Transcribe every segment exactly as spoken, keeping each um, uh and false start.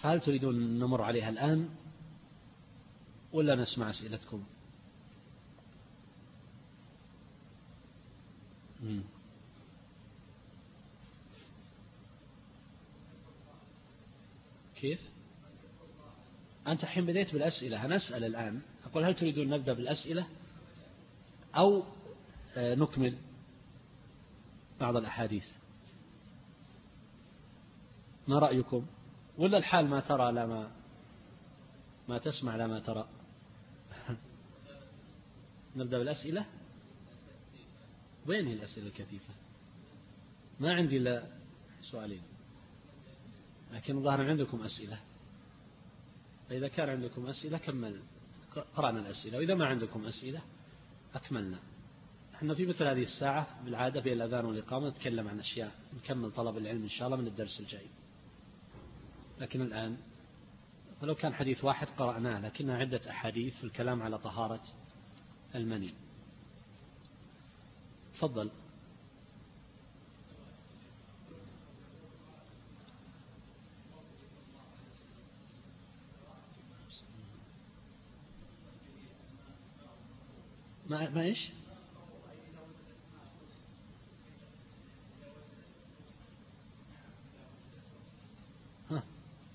فهل تريدون أن نمر عليها الآن ولا نسمع أسئلتكم؟ مم. كيف؟ أنت حين بديت بالأسئلة هنسأل الآن. أقول هل تريدون نبدأ بالأسئلة أو نكمل بعض الأحاديث؟ ما رأيكم؟ ولا الحال ما ترى لا ما ما تسمع لا ما ترى؟ نبدأ بالأسئلة. وين هي الأسئلة الكثيفة؟ ما عندي إلا سؤالين، لكن الظاهر عندكم أسئلة. فإذا كان عندكم أسئلة كمل قرأنا الأسئلة، وإذا ما عندكم أسئلة أكملنا. احنا في مثل هذه الساعة بالعادة بين الأذان والإقامة نتكلم عن أشياء، نكمل طلب العلم إن شاء الله من الدرس الجاي. لكن الآن ولو كان حديث واحد قرأناه، لكنها عدة أحاديث في الكلام على طهارة المني. تفضل. ما ما إيش؟ ها.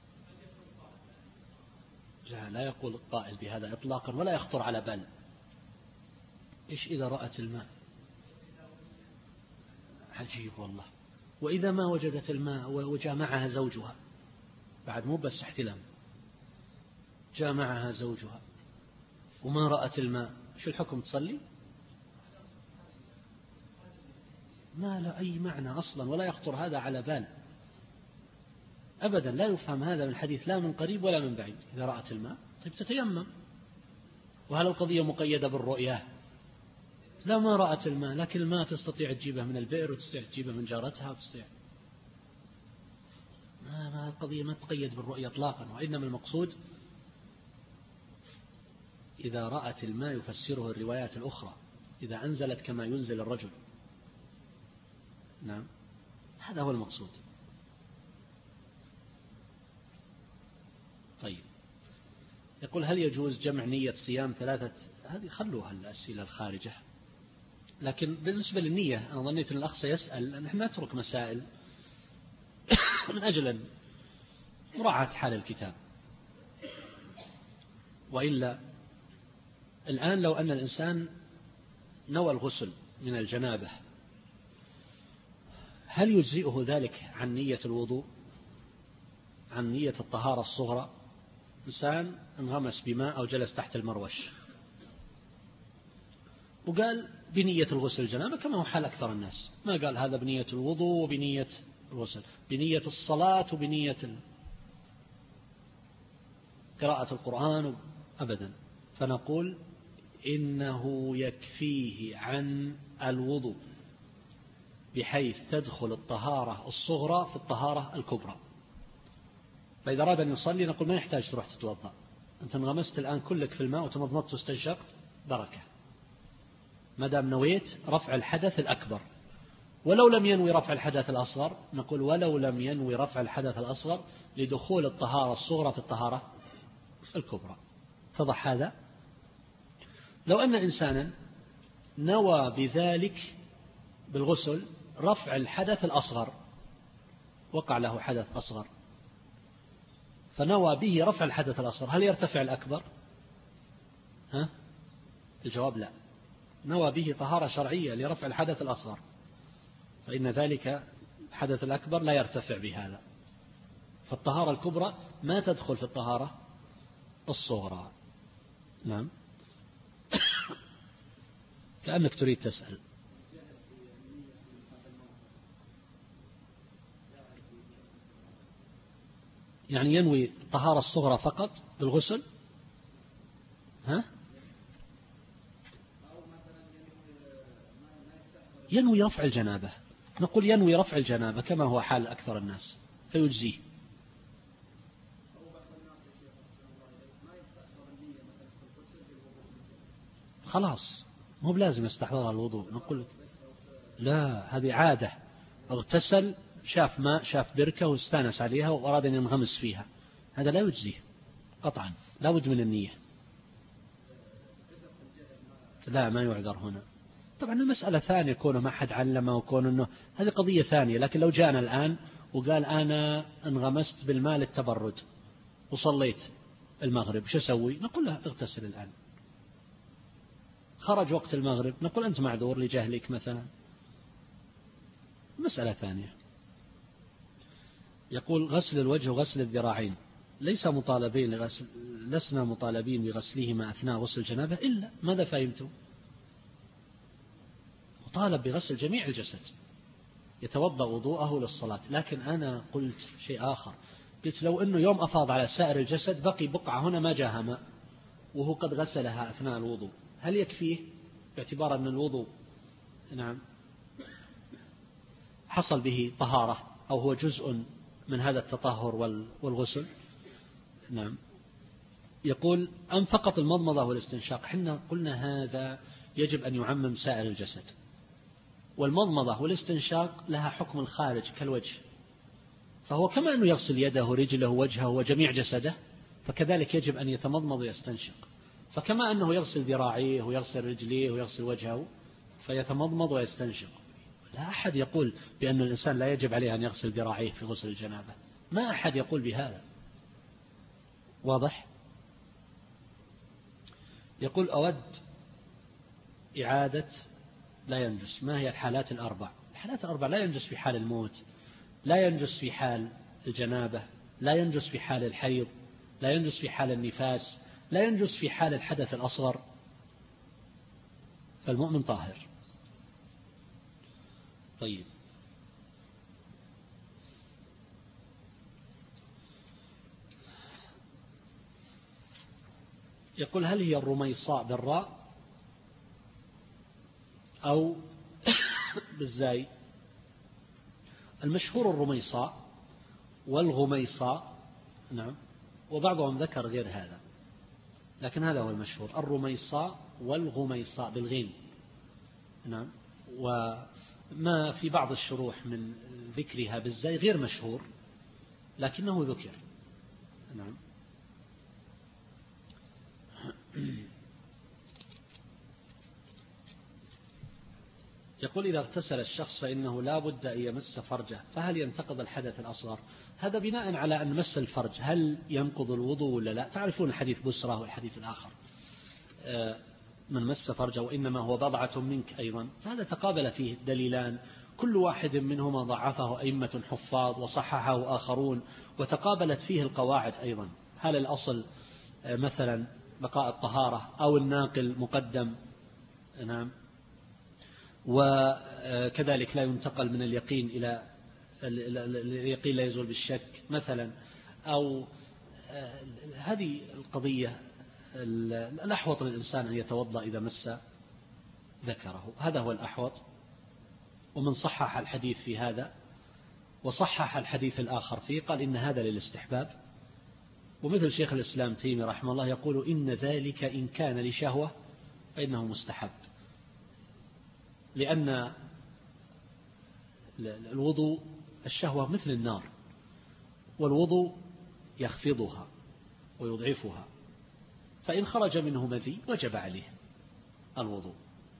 لا لا يقول القائل بهذا إطلاقا ولا يخطر على بال. إيش إذا رأت الماء؟ عجيب والله. وإذا ما وجدت الماء وجاء معها زوجها بعد مو بس احتلام، جاء معها زوجها وما رأت الماء، شو الحكم؟ تصلي؟ ما لا أي معنى أصلا ولا يخطر هذا على بال أبدا. لا يفهم هذا من الحديث لا من قريب ولا من بعيد. إذا رأت الماء طيب تتيمم. وهل القضية مقيدة بالرؤية؟ لا، ما رأت الماء لكن الماء تستطيع تجيبه من البئر وتستطيع تجيبه من جارتها وتستطيع. ما ما القضية ما تقيد بالرؤية إطلاقا، وإنما المقصود إذا رأت الماء يفسره الروايات الأخرى، إذا أنزلت كما ينزل الرجل. نعم هذا هو المقصود. طيب يقول هل يجوز جمع نية صيام ثلاثة؟ هذه خلوها الأسئلة الخارجة. لكن بالنسبة للنية أنا ظنيت أن الأخ سيسأل، أن احنا نترك مسائل من أجل مراعاة حال الكتاب. وإلا الآن لو أن الإنسان نوى الغسل من الجنابة هل يجزئه ذلك عن نية الوضوء، عن نية الطهارة الصغرى؟ إنسان انغمس بماء أو جلس تحت المروش وقال بنية الغسل الجنابة كما هو حال أكثر الناس، ما قال هذا بنية الوضوء وبنية الغسل، بنية الصلاة وبنية قراءة القرآن أبدا. فنقول إنه يكفيه عن الوضوء بحيث تدخل الطهارة الصغرى في الطهارة الكبرى. فإذا أراد أن يصلي نقول ما يحتاج تروح تتوضأ، أنت انغمست الآن كلك في الماء وتمضمضت واستنشقت بركة، ما دام نويت رفع الحدث الأكبر. ولو لم ينوي رفع الحدث الأصغر نقول ولو لم ينوي رفع الحدث الأصغر لدخول الطهارة الصغرى في الطهارة الكبرى. اتضح هذا؟ لو أن إنسانا نوى بذلك بالغسل رفع الحدث الأصغر، وقع له حدث أصغر فنوى به رفع الحدث الأصغر، هل يرتفع الأكبر؟ ها؟ الجواب لا. نوى به طهارة شرعية لرفع الحدث الأصغر فإن ذلك الحدث الأكبر لا يرتفع بهذا، فالطهارة الكبرى ما تدخل في الطهارة الصغرى. نعم. كأنك تريد تسأل. يعني ينوي الطهارة الصغرى فقط بالغسل؟ ها؟ ينوي رفع الجنابة، نقول ينوي رفع الجنابة كما هو حال أكثر الناس فيجزيه. خلاص مو بلازم يستحضرها الوضوء. نقول لا، هذه عادة، اغتسل شاف ماء شاف بركة واستانس عليها وأراد أن ينغمس فيها، هذا لا يجزيه قطعا، لا بد من النية. لا ما يعذر هنا. طبعا المسألة ثانية كونه ما حد علمه وكون أنه هذه قضية ثانية، لكن لو جاءنا الآن وقال أنا انغمست بالماء للتبرد وصليت المغرب وش أسوي؟ نقول له اغتسل الآن. خرج وقت المغرب نقول أنت معذور لجهلك مثلا. مسألة ثانية. يقول غسل الوجه وغسل الذراعين ليس مطالبين لغسل، لسنا مطالبين بغسلهما أثناء غسل الجنابة إلا ماذا فهمتم؟ مطالب بغسل جميع الجسد، يتوضأ وضوءه للصلاة. لكن أنا قلت شيء آخر، قلت لو أنه يوم أفاض على سائر الجسد بقي بقعة هنا ما جاها ماء وهو قد غسلها أثناء الوضوء، هل يكفيه باعتبار أن الوضوء نعم حصل به طهارة أو هو جزء من هذا التطهر والغسل؟ نعم. يقول أم فقط المضمضة والاستنشاق؟ حنا قلنا هذا يجب أن يعمم سائر الجسد، والمضمضة والاستنشاق لها حكم الخارج كالوجه، فهو كما أنه يغسل يده ورجله ووجهه وجميع جسده فكذلك يجب أن يتمضمض ويستنشق، فكما أنه يغسل ذراعيه ويغسل رجليه ويغسل وجهه فيتمضمض ويستنشق. لا أحد يقول بأن الإنسان لا يجب عليه أن يغسل ذراعيه في غسل الجنابة، ما أحد يقول بهذا. واضح؟ يقول أود إعادة لا ينجس، ما هي الحالات الأربع؟ الحالات الأربع: لا ينجس في حال الموت، لا ينجس في حال الجنابة، لا ينجس في حال الحيض، لا ينجس في حال النفاس، لا ينجس في حال الحدث الأصغر، فالمؤمن طاهر. طيب، يقول هل هي الرميصاء بالراء أو بالزاي؟ المشهور الرميصاء والغميصاء، نعم، وبعضهم ذكر غير هذا، لكن هذا هو المشهور، الرميصاء والغميصاء بالغين، نعم. وما في بعض الشروح من ذكرها بالزاي غير مشهور لكنه ذكر، نعم. يقول إذا اغتسل الشخص فإنه لا بد أن يمس فرجه، فهل ينتقض الحدث الأصغر؟ هذا بناء على أن مس الفرج هل ينقض الوضوء ولا لا؟ تعرفون حديث بسرة والحديث الآخر من مس فرجه وإنما هو بضعة منك أيضا، فهذا تقابل فيه دليلان كل واحد منهما ضعفه أئمة حفاظ وصححه آخرون، وتقابلت فيه القواعد أيضا، هل الأصل مثلا بقاء الطهارة أو الناقل مقدم، نعم. وكذلك لا ينتقل من اليقين إلى اليقين لا يزول بالشك مثلا، أو هذه القضية الأحوط للإنسان أن يتوضأ إذا مس ذكره، هذا هو الأحوط. ومن صحح الحديث في هذا وصحح الحديث الآخر فيه قال إن هذا للاستحباب، ومثل شيخ الإسلام تيمي رحمه الله يقول إن ذلك إن كان لشهوة فإنه مستحب، لأن الوضوء الشهوة مثل النار، والوضوء يخفضها ويضعفها، فإن خرج منه مذي وجب عليه الوضوء.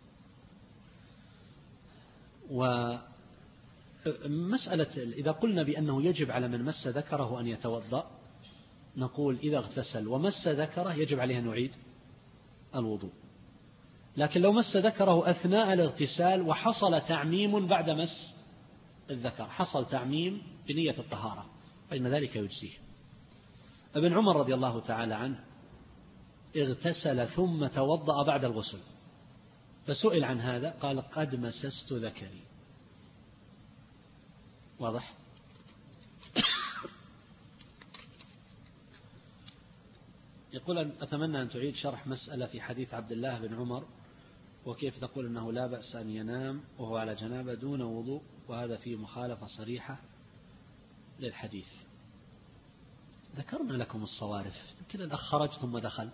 ومسألة إذا قلنا بأنه يجب على من مس ذكره أن يتوضأ، نقول إذا اغتسل ومس ذكره يجب عليه أن يعيد الوضوء، لكن لو مس ذكره أثناء الاغتسال وحصل تعميم بعد مس الذكر، حصل تعميم بنية الطهارة، فإن ذلك يجزيه. ابن عمر رضي الله تعالى عنه اغتسل ثم توضأ بعد الغسل، فسئل عن هذا قال قد مسست ذكري. واضح؟ يقول أتمنى أن تعيد شرح مسألة في حديث عبد الله بن عمر، وكيف تقول أنه لا بأس أن ينام وهو على جنابة دون وضوء، وهذا فيه مخالفة صريحة للحديث. ذكرنا لكم الصوارف، يمكن الأخ خرج ثم دخل،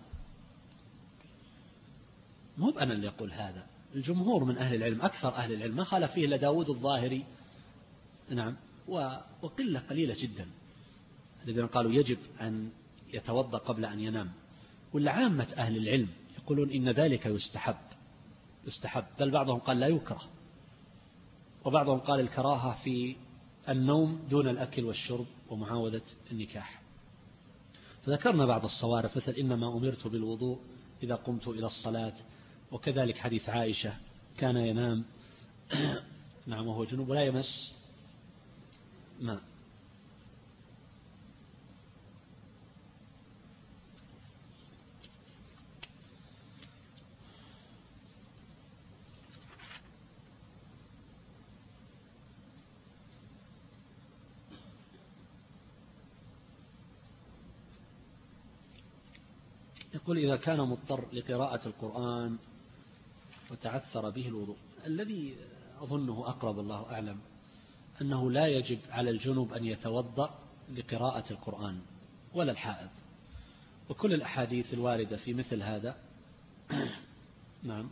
مو أنا اللي يقول هذا، الجمهور من أهل العلم، أكثر أهل العلم، ما خالف فيه إلا داود الظاهري، نعم، وقلة قليلة جدا، الذين قالوا يجب أن يتوضأ قبل أن ينام، ولا عامة أهل العلم يقولون إن ذلك يستحب يستحب بل بعضهم قال لا يكره، وبعضهم قال الكراهة في النوم دون الأكل والشرب ومعاودة النكاح. فذكرنا بعض الصوارف مثل إنما أمرت بالوضوء إذا قمت إلى الصلاة، وكذلك حديث عائشة كان ينام نعم وهو جنوب ولا يمس ماء. يقول إذا كان مضطر لقراءة القرآن وتعثر به الوضوء، الذي أظنه أقرب الله أعلم أنه لا يجب على الجنوب أن يتوضأ لقراءة القرآن ولا الحائض، وكل الأحاديث الواردة في مثل هذا نعم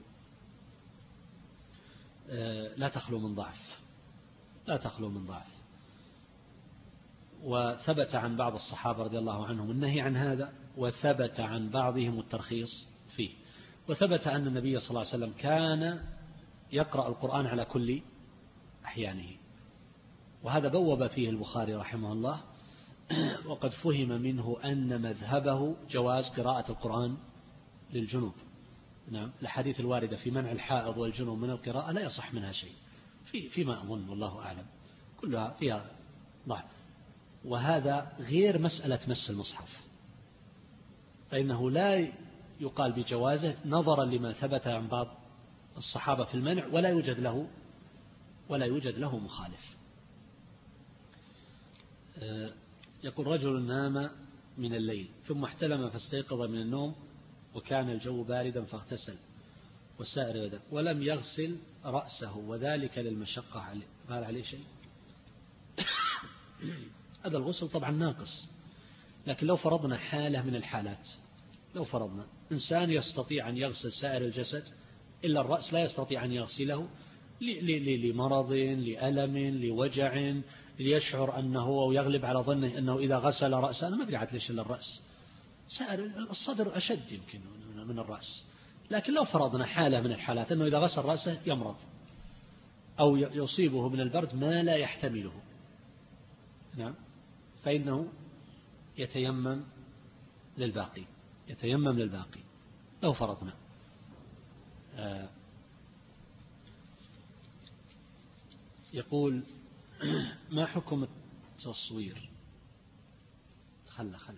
لا تخلو من ضعف لا تخلو من ضعف وثبت عن بعض الصحابة رضي الله عنهم النهي عن هذا، وثبت عن بعضهم الترخيص فيه، وثبت أن النبي صلى الله عليه وسلم كان يقرأ القرآن على كل أحيانه، وهذا بوب فيه البخاري رحمه الله، وقد فهم منه أن مذهبه جواز قراءة القرآن للجنوب. نعم الحديث الواردة في منع الحائض والجنوب من القراءة لا يصح منها شيء في فيما أظن والله أعلم، كلها فيها ضعف، وهذا غير مسألة مس المصحف، فإنه لا يقال بجوازه نظرا لما ثبت عن بعض الصحابة في المنع، ولا يوجد له ولا يوجد له مخالف. يقول رجل نام من الليل ثم احتلم فاستيقظ من النوم وكان الجو باردا فاغتسل وسائر بدنه ولم يغسل رأسه وذلك للمشقة عليه، قال عليه شيء؟ هذا الغسل طبعا ناقص، لكن لو فرضنا حالة من الحالات، لو فرضنا إنسان يستطيع أن يغسل سائر الجسد إلا الرأس لا يستطيع أن يغسله لمرض لألم لوجع ليشعر أنه ويغلب على ظنه أنه إذا غسل رأسه، أنا ما أدري عاد ليش إلا الرأس، سائر الصدر أشد يمكن من الرأس، لكن لو فرضنا حالة من الحالات أنه إذا غسل رأسه يمرض أو يصيبه من البرد ما لا يحتمله، نعم فإنه يتيمم للباقي يتيمم للباقي لو فرضنا. آه يقول ما حكم التصوير؟ خله خله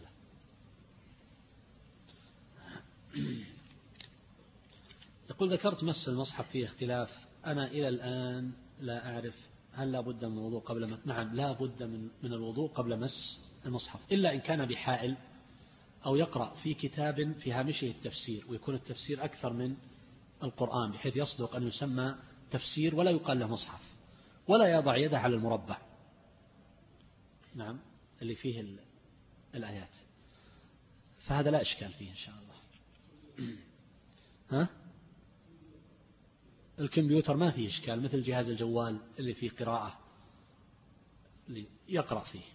يقول ذكرت مس المصحف فيه اختلاف، أنا إلى الآن لا أعرف هل لا بد من الوضوء قبل مس؟ نعم لا بد من من الوضوء قبل مس المصحف، إلا إن كان بحائل أو يقرأ في كتاب في هامشه التفسير ويكون التفسير أكثر من القرآن بحيث يصدق أن يسمى تفسير ولا يقال له مصحف، ولا يضع يده على المربع نعم اللي فيه الآيات، فهذا لا إشكال فيه إن شاء الله. ها؟ الكمبيوتر ما فيه إشكال، مثل جهاز الجوال اللي فيه قراءة اللي يقرأ فيه.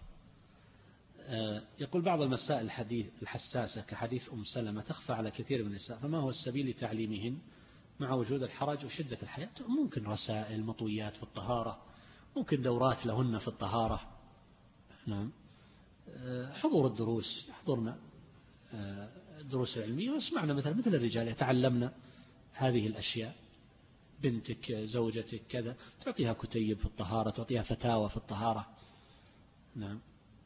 يقول بعض المسائل الحديث الحساسة كحديث أم سلمة تخفى على كثير من النساء، فما هو السبيل لتعليمهن مع وجود الحرج وشدة الحياة؟ ممكن رسائل مطويات في الطهارة، ممكن دورات لهن في الطهارة، نعم حضور الدروس يحضرنا الدروس العلمية واسمعنا مثلا مثل الرجال يتعلمنا هذه الأشياء، بنتك زوجتك كذا تعطيها كتيب في الطهارة، تعطيها فتاوى في الطهارة. نعم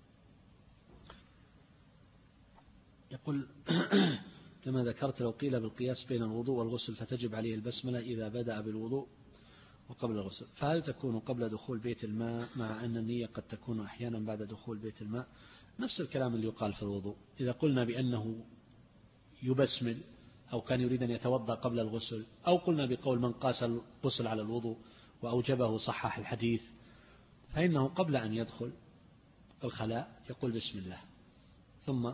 يقول كما ذكرت لو قيل بالقياس بين الوضوء والغسل فتجب عليه البسملة إذا بدأ بالوضوء وقبل الغسل، فهل تكون قبل دخول بيت الماء مع أن النية قد تكون أحيانا بعد دخول بيت الماء؟ نفس الكلام اللي يقال في الوضوء، إذا قلنا بأنه يبسمل أو كان يريد أن يتوضأ قبل الغسل، أو قلنا بقول من قاس الغسل على الوضوء وأوجبه صحح الحديث، فإنه قبل أن يدخل الخلاء يقول بسم الله ثم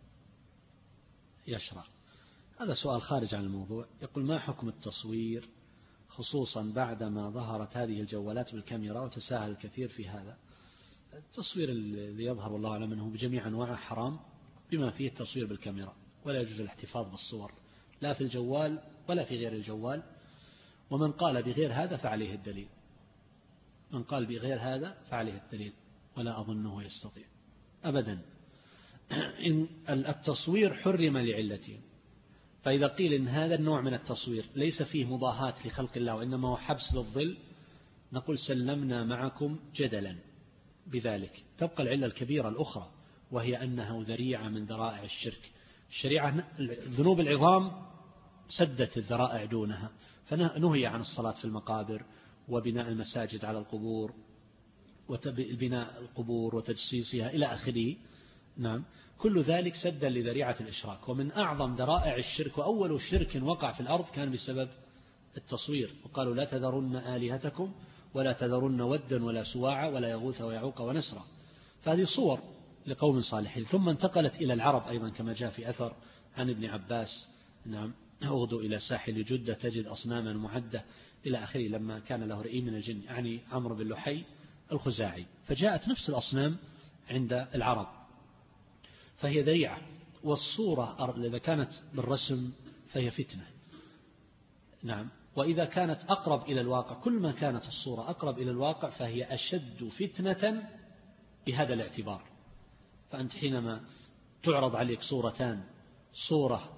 يشرع. هذا سؤال خارج عن الموضوع. يقول ما حكم التصوير خصوصا بعدما ظهرت هذه الجوالات بالكاميرا وتساهل الكثير في هذا؟ التصوير الذي يظهر والله أعلم أنه بجميع أنواعه حرام، بما فيه التصوير بالكاميرا، ولا يجوز الاحتفاظ بالصور لا في الجوال ولا في غير الجوال. ومن قال بغير هذا فعليه الدليل، من قال بغير هذا فعليه الدليل، ولا أظنه يستطيع أبدا. إن التصوير حرم لعلتين، فإذا قيل إن هذا النوع من التصوير ليس فيه مضاهاة لخلق الله وإنما هو حبس للظل، نقول سلمنا معكم جدلا بذلك. تبقى العلة الكبيرة الأخرى، وهي أنه ذريعة من ذرائع الشرك. الشريعة الذنوب العظام سدت الذرائع دونها، فنهي عن الصلاة في المقابر وبناء المساجد على القبور وبناء القبور وتجسيسها إلى آخره. نعم، كل ذلك سدا لذريعة الإشراك. ومن أعظم ذرائع الشرك وأول شرك وقع في الأرض كان بسبب التصوير، وقالوا لا تذرن آلهتكم ولا تذرن ودا ولا سواعا ولا يغوث ويعوق ونسرا. فهذه صور لقوم صالحين. ثم انتقلت إلى العرب أيضا كما جاء في أثر عن ابن عباس، نعم، اغدوا إلى ساحل جدة تجد أصناما معدة إلى آخره، لما كان له رئيم من الجن، يعني عمرو بن لحي الخزاعي، فجاءت نفس الأصنام عند العرب، فهي ذريعة. والصورة إذا كانت بالرسم فهي فتنة، نعم، وإذا كانت أقرب إلى الواقع، كل ما كانت الصورة أقرب إلى الواقع فهي أشد فتنة بهذا الاعتبار. فأنت حينما تعرض عليك صورتان، صورة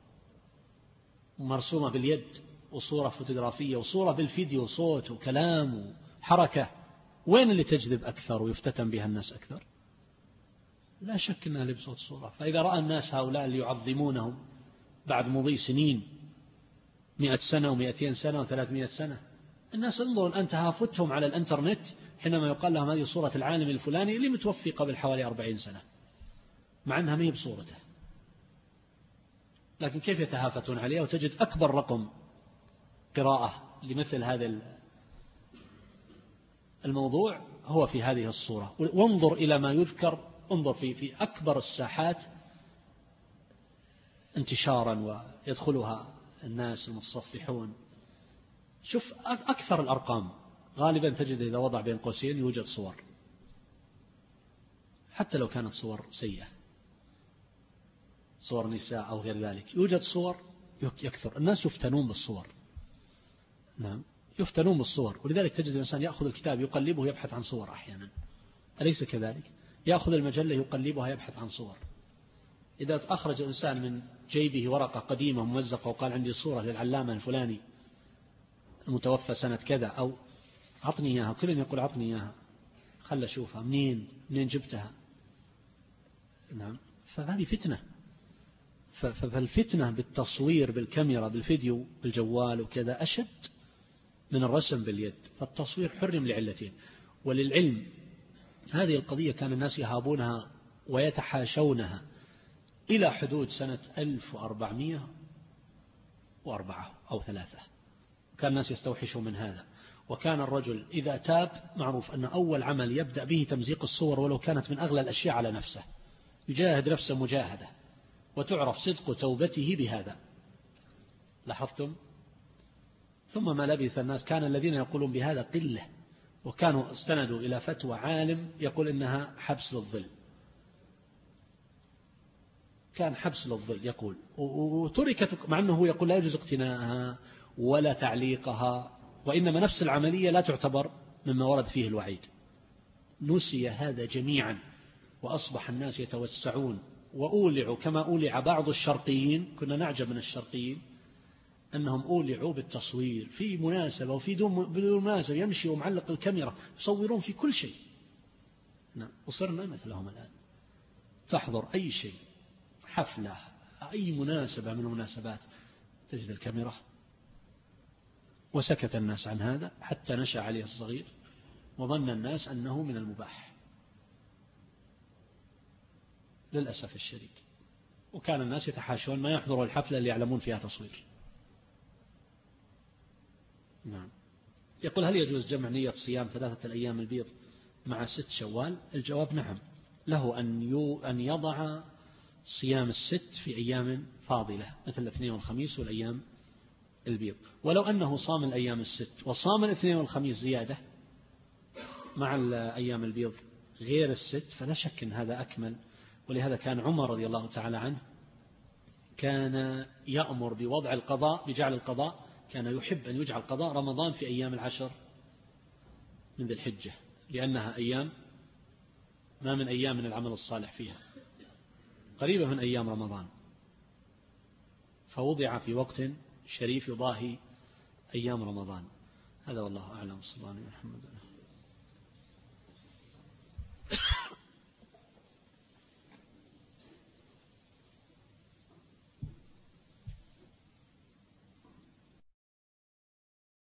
مرسومة باليد وصورة فوتوغرافية وصورة بالفيديو، صوت وكلام وحركة، وين اللي تجذب أكثر ويفتتن بها الناس أكثر؟ لا شك أنها لبصوت صورة. فإذا رأى الناس هؤلاء اللي يعظمونهم بعد مضي سنين، مئة سنة ومئتين سنة وثلاثمائة سنة، الناس انظروا أن تهافتهم على الانترنت حينما يقال لهم هذه صورة العالم الفلاني اللي متوفي قبل حوالي أربعين سنة، مع أنها ما هي بصورته، لكن كيف يتهافتون عليها؟ وتجد أكبر رقم قراءة لمثل هذا الموضوع هو في هذه الصورة. وانظر إلى ما يذكر، انظر في في أكبر الساحات انتشارا ويدخلها الناس المتصفحون، شوف أكثر الأرقام غالبا تجد إذا وضع بين قوسين يوجد صور، حتى لو كانت صور سيئة، صور نساء أو غير ذلك، يوجد صور يكثر. الناس يفتنون بالصور، نعم، يفتنون بالصور. ولذلك تجد الإنسان يأخذ الكتاب يقلبه يبحث عن صور أحيانا، أليس كذلك؟ يأخذ المجلة يقلبها يبحث عن صور. إذا أخرج الإنسان من جيبه ورقة قديمة ممزقة وقال عندي صورة للعلامة الفلاني المتوفى سنة كذا، أو عطني إياها، كل يقول عطني إياها، خل أشوفها، منين منين جبتها؟ نعم، فهذه فتنة. فالفتنة بالتصوير بالكاميرا بالفيديو بالجوال وكذا أشد من الرسم باليد. فالتصوير حرم لعلتين. وللعلم هذه القضية كان الناس يهابونها ويتحاشونها إلى حدود سنة ألف وأربعمائة وأربعة أو ثلاثة، كان الناس يستوحشوا من هذا. وكان الرجل إذا تاب معروف أن أول عمل يبدأ به تمزيق الصور، ولو كانت من أغلى الأشياء على نفسه، يجاهد نفسه مجاهدة، وتعرف صدق توبته بهذا. لاحظتم؟ ثم ما لبث الناس كان الذين يقولون بهذا قلة، وكانوا استندوا إلى فتوى عالم يقول إنها حبس للظل، كان حبس للظل يقول، وتركت، مع أنه هو يقول لا يجوز اقتناءها ولا تعليقها، وإنما نفس العملية لا تعتبر مما ورد فيه الوعيد. نسي هذا جميعا، وأصبح الناس يتوسعون وأولعوا كما أولع بعض الشرقيين. كنا نعجب من الشرقيين أنهم أولعوا بالتصوير في مناسبة وفي دون مناسبة، يمشي ومعلق الكاميرا، يصورون في كل شيء. نعم، وصرنا مثلهم الآن، تحضر أي شيء، حفلة، أي مناسبة من المناسبات، تجد الكاميرا. وسكت الناس عن هذا حتى نشأ عليه الصغير، وظن الناس أنه من المباح للأسف الشديد. وكان الناس يتحاشون ما يحضروا الحفلة اللي يعلمون فيها تصوير. نعم. يقول هل يجوز جمع نية صيام ثلاثة الأيام البيض مع ست شوال؟ الجواب نعم، له أن يضع صيام الست في أيام فاضلة مثل الاثنين والخميس والأيام البيض. ولو أنه صام الأيام الست وصام الاثنين والخميس زيادة مع الأيام البيض غير الست فلا شك أن هذا أكمل. ولهذا كان عمر رضي الله تعالى عنه كان يأمر بوضع القضاء بجعل القضاء، كان يحب أن يجعل قضاء رمضان في أيام العشر من ذي الحجة، لأنها أيام ما من أيام من العمل الصالح فيها، قريبة من أيام رمضان، فوضع في وقت شريف يضاهي أيام رمضان. هذا والله أعلم. صلى الله عليه وسلم.